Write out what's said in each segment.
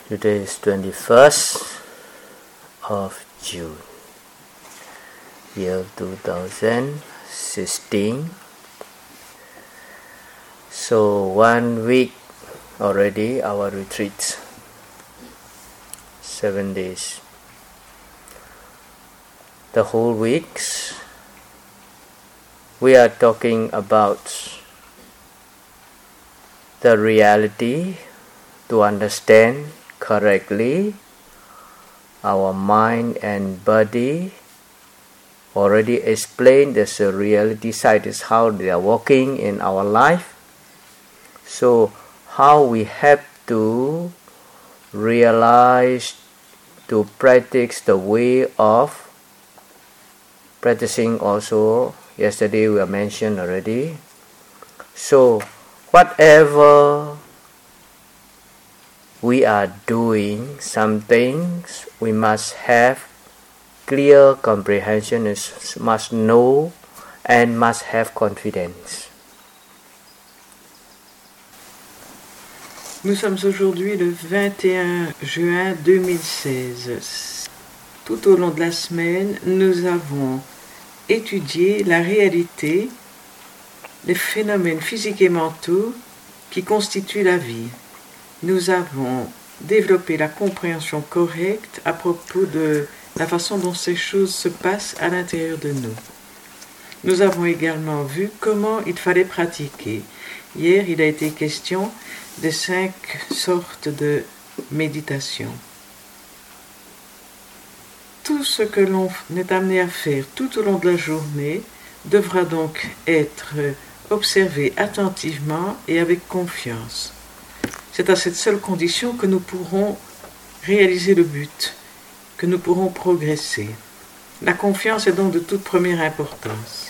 Today is 21st of June, year 2016. So 1 week already our retreat, 7 days. The whole weeks we are talking about the reality to understand correctly our mind and body. Already explained that the reality side is how they are working in our life. So how we have to realize to practice the way of practicing also. Yesterday we mentioned already. So whatever we are doing some things, we must have clear comprehension, must know and must have confidence. Nous sommes aujourd'hui le 21 juin 2016. Tout au long de la semaine, nous avons étudié la réalité, les phénomènes physiques et mentaux qui constituent la vie. Nous avons développé la compréhension correcte à propos de la façon dont ces choses se passent à l'intérieur de nous. Nous avons également vu comment il fallait pratiquer. Hier, il a été question des 5 sortes de méditation. Tout ce que l'on est amené à faire tout au long de la journée devra donc être observé attentivement et avec confiance. C'est à cette seule condition que nous pourrons réaliser le but, que nous pourrons progresser. La confiance est donc de toute première importance.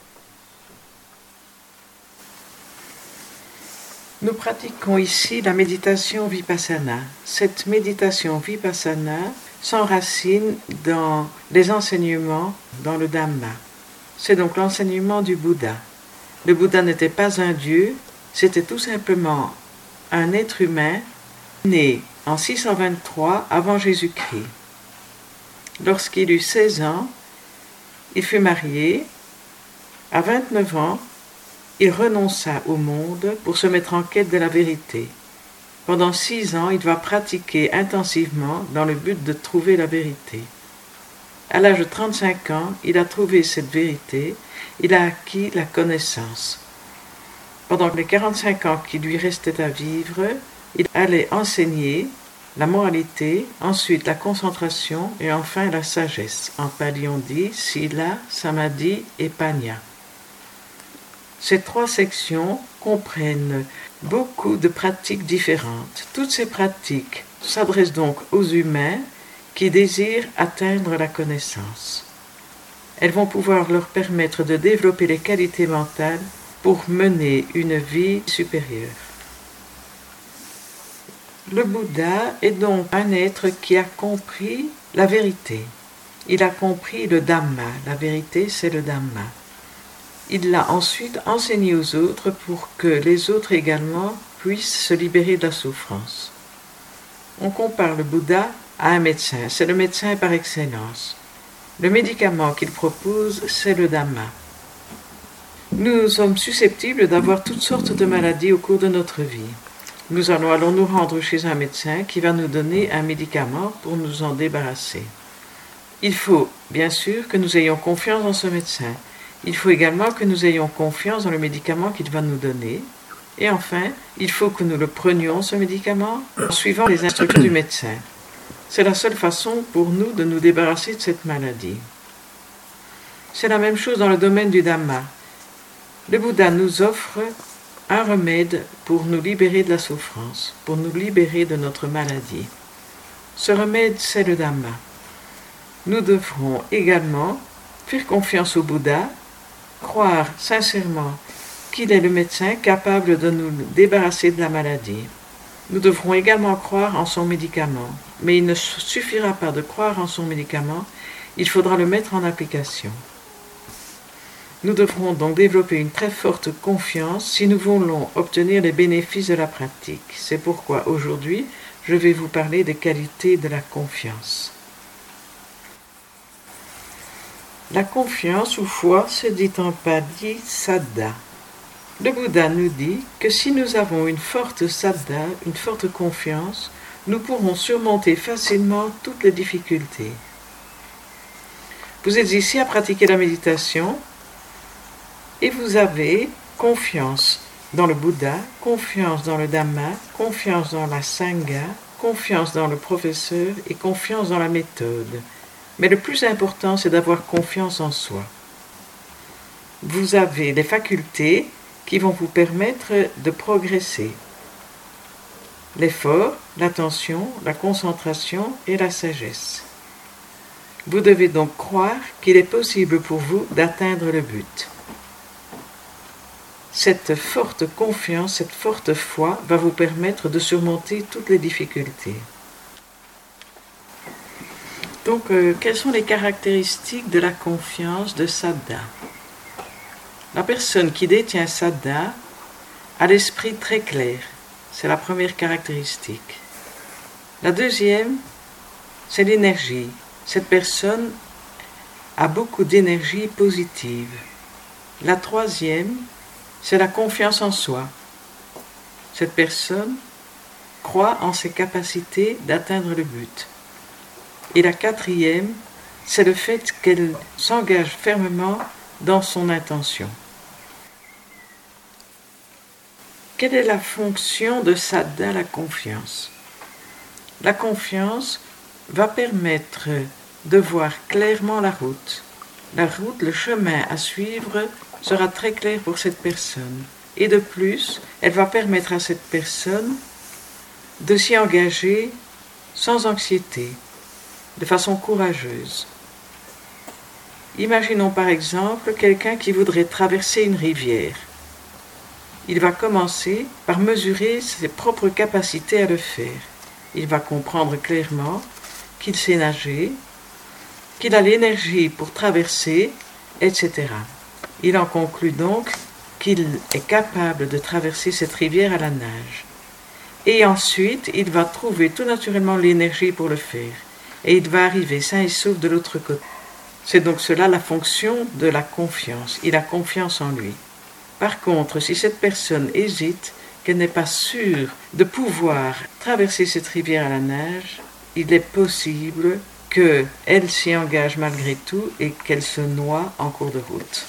Nous pratiquons ici la méditation Vipassana. Cette méditation Vipassana s'enracine dans les enseignements, dans le Dhamma. C'est donc l'enseignement du Bouddha. Le Bouddha n'était pas un dieu, c'était tout simplement un être humain né en 623 avant Jésus-Christ. Lorsqu'il eut 16 ans, il fut marié. À 29 ans, il renonça au monde pour se mettre en quête de la vérité. Pendant 6 ans, il va pratiquer intensivement dans le but de trouver la vérité. À l'âge de 35 ans, il a trouvé cette vérité, il a acquis la connaissance. Pendant les 45 ans qui lui restaient à vivre, il allait enseigner la moralité, ensuite la concentration et enfin la sagesse. En pali on dit Sila, Samadhi et Panya. Ces 3 sections comprennent beaucoup de pratiques différentes. Toutes ces pratiques s'adressent donc aux humains qui désirent atteindre la connaissance. Elles vont pouvoir leur permettre de développer les qualités mentales pour mener une vie supérieure. Le Bouddha est donc un être qui a compris la vérité. Il a compris le Dhamma. La vérité, c'est le Dhamma. Il l'a ensuite enseigné aux autres pour que les autres également puissent se libérer de la souffrance. On compare le Bouddha à un médecin. C'est le médecin par excellence. Le médicament qu'il propose, c'est le Dhamma. Nous sommes susceptibles d'avoir toutes sortes de maladies au cours de notre vie. Nous allons nous rendre chez un médecin qui va nous donner un médicament pour nous en débarrasser. Il faut bien sûr que nous ayons confiance en ce médecin. Il faut également que nous ayons confiance dans le médicament qu'il va nous donner. Et enfin, il faut que nous le prenions, ce médicament, en suivant les instructions du médecin. C'est la seule façon pour nous de nous débarrasser de cette maladie. C'est la même chose dans le domaine du Dhamma. Le Bouddha nous offre un remède pour nous libérer de la souffrance, pour nous libérer de notre maladie. Ce remède, c'est le Dhamma. Nous devrons également faire confiance au Bouddha, croire sincèrement qu'il est le médecin capable de nous débarrasser de la maladie. Nous devrons également croire en son médicament, mais il ne suffira pas de croire en son médicament, il faudra le mettre en application. Nous devrons donc développer une très forte confiance si nous voulons obtenir les bénéfices de la pratique. C'est pourquoi aujourd'hui, je vais vous parler des qualités de la confiance. La confiance ou foi se dit en pali saddha. Le Bouddha nous dit que si nous avons une forte saddha, une forte confiance, nous pourrons surmonter facilement toutes les difficultés. Vous êtes ici à pratiquer la méditation et vous avez confiance dans le Bouddha, confiance dans le Dhamma, confiance dans la Sangha, confiance dans le professeur et confiance dans la méthode. Mais le plus important, c'est d'avoir confiance en soi. Vous avez les facultés qui vont vous permettre de progresser. L'effort, l'attention, la concentration et la sagesse. Vous devez donc croire qu'il est possible pour vous d'atteindre le but. Cette forte confiance, cette forte foi va vous permettre de surmonter toutes les difficultés. Donc, quelles sont les caractéristiques de la confiance de Saddha? La personne qui détient Saddha a l'esprit très clair. C'est la première caractéristique. La deuxième, c'est l'énergie. Cette personne a beaucoup d'énergie positive. La troisième, c'est la confiance en soi. Cette personne croit en ses capacités d'atteindre le but. Et la quatrième, c'est le fait qu'elle s'engage fermement dans son intention. Quelle est la fonction de Saddha, la confiance? La confiance va permettre de voir clairement la route. La route, le chemin à suivre sera très clair pour cette personne. Et de plus, elle va permettre à cette personne de s'y engager sans anxiété, de façon courageuse. Imaginons par exemple quelqu'un qui voudrait traverser une rivière. Il va commencer par mesurer ses propres capacités à le faire. Il va comprendre clairement qu'il sait nager, qu'il a l'énergie pour traverser, etc. Il en conclut donc qu'il est capable de traverser cette rivière à la nage. Et ensuite, il va trouver tout naturellement l'énergie pour le faire. Et il va arriver sain et sauf de l'autre côté. C'est donc cela la fonction de la confiance. Il a confiance en lui. Par contre, si cette personne hésite, qu'elle n'est pas sûre de pouvoir traverser cette rivière à la nage, il est possible qu'elle s'y engage malgré tout et qu'elle se noie en cours de route.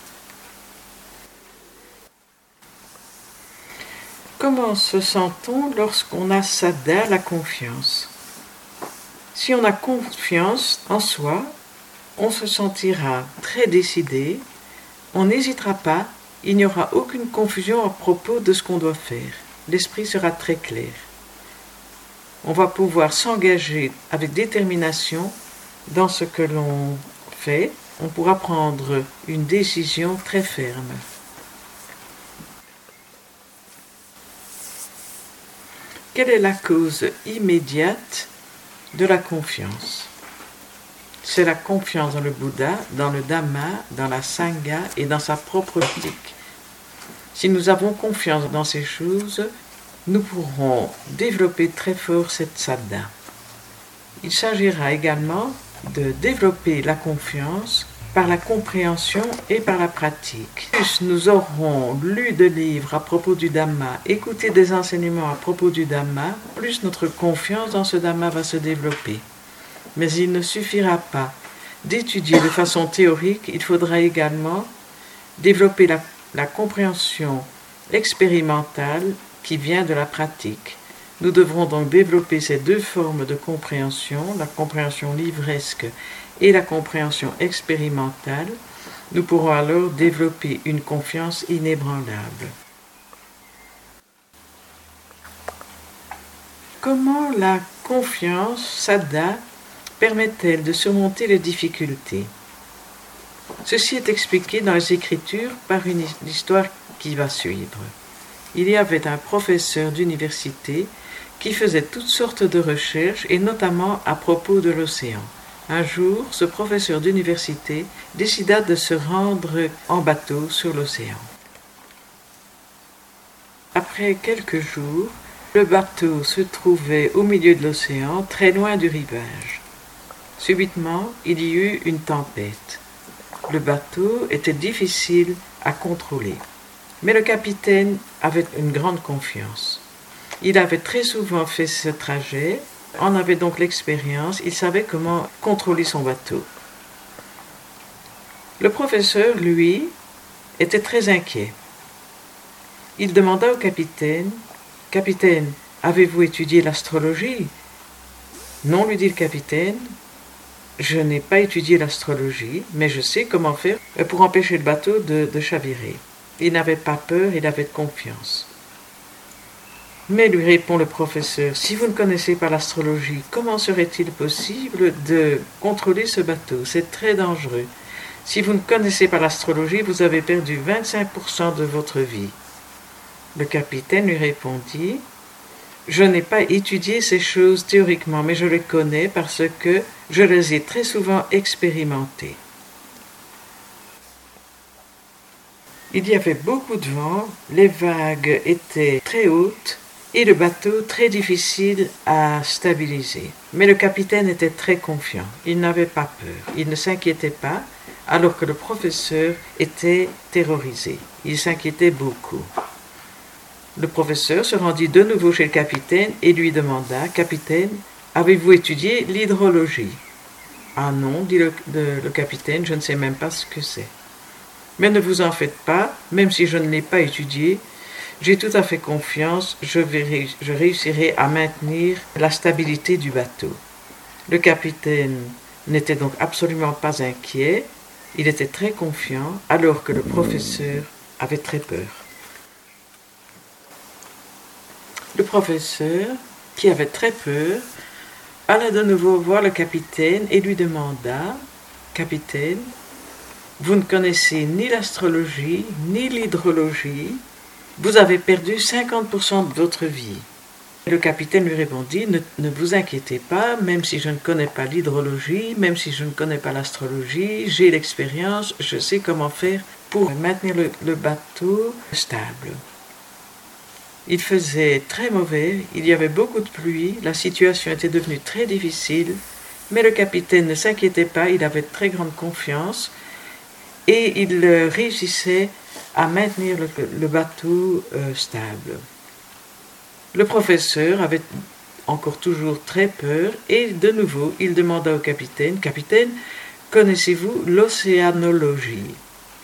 Comment se sent-on lorsqu'on a Saddha, la confiance? Si on a confiance en soi, on se sentira très décidé, on n'hésitera pas, il n'y aura aucune confusion à propos de ce qu'on doit faire. L'esprit sera très clair. On va pouvoir s'engager avec détermination dans ce que l'on fait. On pourra prendre une décision très ferme. Quelle est la cause immédiate de la confiance? C'est la confiance dans le Bouddha, dans le Dhamma, dans la Sangha et dans sa propre pratique. Si nous avons confiance dans ces choses, nous pourrons développer très fort cette Saddha. Il s'agira également de développer la confiance par la compréhension et par la pratique. Plus nous aurons lu de livres à propos du Dhamma, écouté des enseignements à propos du Dhamma, plus notre confiance dans ce Dhamma va se développer. Mais il ne suffira pas d'étudier de façon théorique, il faudra également développer la compréhension expérimentale qui vient de la pratique. Nous devrons donc développer ces deux formes de compréhension, la compréhension livresque et la compréhension expérimentale. Nous pourrons alors développer une confiance inébranlable. Comment la confiance, Saddha, permet-elle de surmonter les difficultés? Ceci est expliqué dans les Écritures par une histoire qui va suivre. Il y avait un professeur d'université qui faisait toutes sortes de recherches et notamment à propos de l'océan. Un jour, ce professeur d'université décida de se rendre en bateau sur l'océan. Après quelques jours, Le bateau se trouvait au milieu de l'océan, très loin du rivage. Subitement, il y eut une tempête. Le bateau était difficile à contrôler. Mais le capitaine avait une grande confiance. Il avait très souvent fait ce trajet, en avait donc l'expérience, il savait comment contrôler son bateau. Le professeur, lui, était très inquiet. Il demanda au capitaine, « Capitaine, avez-vous étudié l'astrologie ?» « Non, lui dit le capitaine, je n'ai pas étudié l'astrologie, mais je sais comment faire pour empêcher le bateau de chavirer. » Il n'avait pas peur, il avait confiance. Mais lui répond le professeur, si vous ne connaissez pas l'astrologie, comment serait-il possible de contrôler ce bateau? C'est très dangereux. Si vous ne connaissez pas l'astrologie, vous avez perdu 25% de votre vie. Le capitaine lui répondit, je n'ai pas étudié ces choses théoriquement, mais je les connais parce que je les ai très souvent expérimentées. Il y avait beaucoup de vent, les vagues étaient très hautes et le bateau très difficile à stabiliser. Mais le capitaine était très confiant, il n'avait pas peur, il ne s'inquiétait pas, alors que le professeur était terrorisé, il s'inquiétait beaucoup. Le professeur se rendit de nouveau chez le capitaine et lui demanda, « Capitaine, avez-vous étudié l'hydrologie ?» « Ah non, dit le capitaine, je ne sais même pas ce que c'est. » « Mais ne vous en faites pas, même si je ne l'ai pas étudié, j'ai tout à fait confiance, je réussirai à maintenir la stabilité du bateau. » Le capitaine n'était donc absolument pas inquiet, il était très confiant, alors que le professeur avait très peur. Le professeur, qui avait très peur, alla de nouveau voir le capitaine et lui demanda, « Capitaine, vous ne connaissez ni l'astrologie, ni l'hydrologie, vous avez perdu 50% de votre vie. » Le capitaine lui répondit, ne vous inquiétez pas, même si je ne connais pas l'hydrologie, même si je ne connais pas l'astrologie, j'ai l'expérience, je sais comment faire pour maintenir le bateau stable. Il faisait très mauvais, il y avait beaucoup de pluie, la situation était devenue très difficile, mais le capitaine ne s'inquiétait pas, il avait très grande confiance, et il réussissait à maintenir le bateau stable. Le professeur avait encore toujours très peur et de nouveau il demanda au capitaine, « Capitaine, connaissez-vous l'océanologie ?»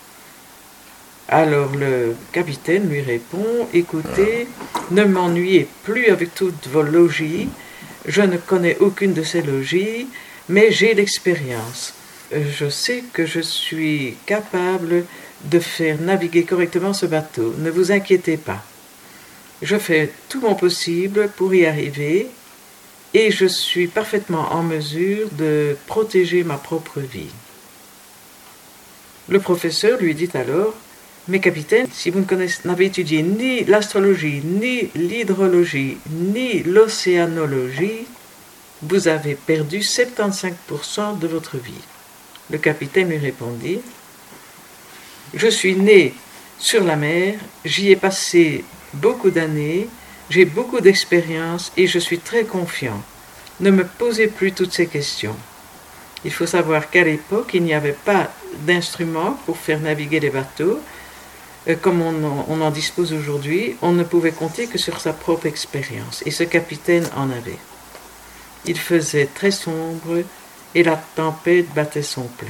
Alors le capitaine lui répond, « Écoutez, ne m'ennuyez plus avec toutes vos logies, je ne connais aucune de ces logies, mais j'ai l'expérience. Je sais que je suis capable de faire naviguer correctement ce bateau. Ne vous inquiétez pas. Je fais tout mon possible pour y arriver et je suis parfaitement en mesure de protéger ma propre vie. » Le professeur lui dit alors, « Mais capitaine, si vous n'avez étudié ni l'astrologie, ni l'hydrologie, ni l'océanologie, vous avez perdu 75% de votre vie. » Le capitaine lui répondit, « Je suis né sur la mer, j'y ai passé beaucoup d'années, j'ai beaucoup d'expérience et je suis très confiant. Ne me posez plus toutes ces questions. » Il faut savoir qu'à l'époque, il n'y avait pas d'instruments pour faire naviguer les bateaux. Comme on en dispose aujourd'hui, on ne pouvait compter que sur sa propre expérience. Et ce capitaine en avait. Il faisait très sombre et la tempête battait son plein.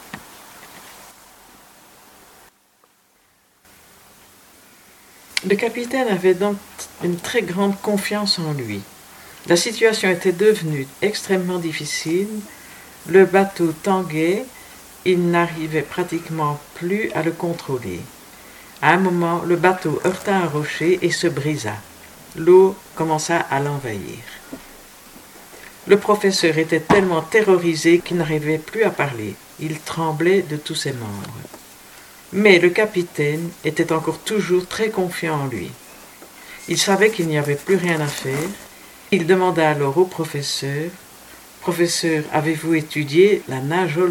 Le capitaine avait donc une très grande confiance en lui. La situation était devenue extrêmement difficile. Le bateau tanguait, il n'arrivait pratiquement plus à le contrôler. À un moment, le bateau heurta un rocher et se brisa. L'eau commença à l'envahir. Le professeur était tellement terrorisé qu'il n'arrivait plus à parler. Il tremblait de tous ses membres. Mais le capitaine était encore toujours très confiant en lui. Il savait qu'il n'y avait plus rien à faire. Il demanda alors au professeur, « Professeur, avez-vous étudié la nagologie ?»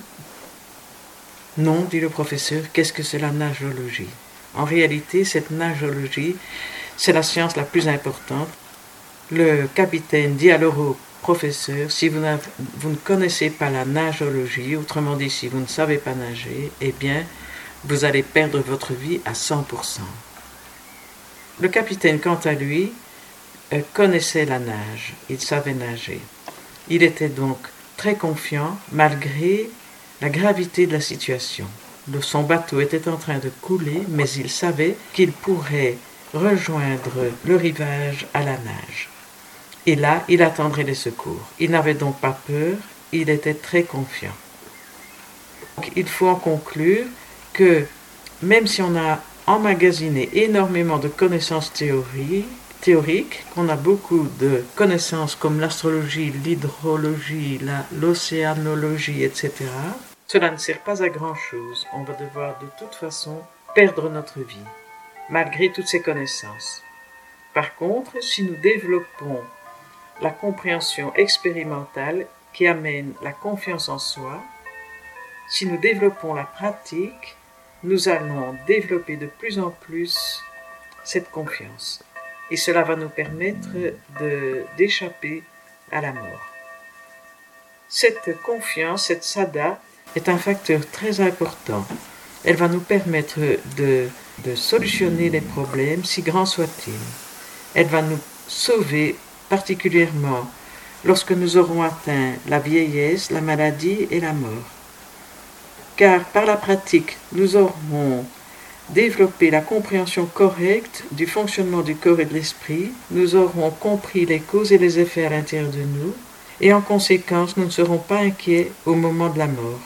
« Non, dit le professeur, qu'est-ce que c'est la nagologie ?» En réalité, cette nagologie, c'est la science la plus importante. Le capitaine dit alors au professeur, si vous ne connaissez pas la nagologie, autrement dit, si vous ne savez pas nager, eh bien, vous allez perdre votre vie à 100%. Le capitaine, quant à lui, connaissait la nage, il savait nager. Il était donc très confiant malgré la gravité de la situation. Son bateau était en train de couler, mais il savait qu'il pourrait rejoindre le rivage à la nage. Et là, il attendrait les secours. Il n'avait donc pas peur, il était très confiant. Donc, il faut en conclure que même si on a emmagasiné énormément de connaissances théoriques, qu'on a beaucoup de connaissances comme l'astrologie, l'hydrologie, l'océanologie, etc., cela ne sert pas à grand-chose. On va devoir de toute façon perdre notre vie, malgré toutes ces connaissances. Par contre, si nous développons la compréhension expérimentale qui amène la confiance en soi, si nous développons la pratique, nous allons développer de plus en plus cette confiance. Et cela va nous permettre d'échapper à la mort. Cette confiance, cette sada, est un facteur très important. Elle va nous permettre de solutionner les problèmes, si grands soient-ils. Elle va nous sauver particulièrement lorsque nous aurons atteint la vieillesse, la maladie et la mort. Car par la pratique, nous aurons développé la compréhension correcte du fonctionnement du corps et de l'esprit, nous aurons compris les causes et les effets à l'intérieur de nous, et en conséquence, nous ne serons pas inquiets au moment de la mort.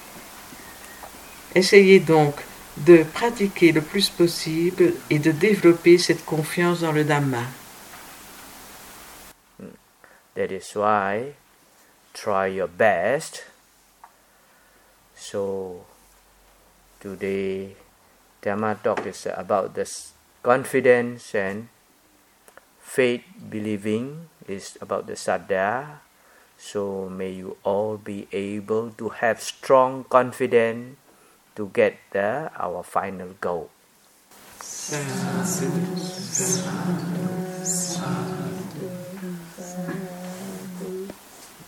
Essayez donc de pratiquer le plus possible et de développer cette confiance dans le Dhamma. That is why try your best. So today Dhamma talk is about this confidence and faith, believing is about the saddha. So may you all be able to have strong confidence to get our final goal. Sadhu, sadhu, sadhu.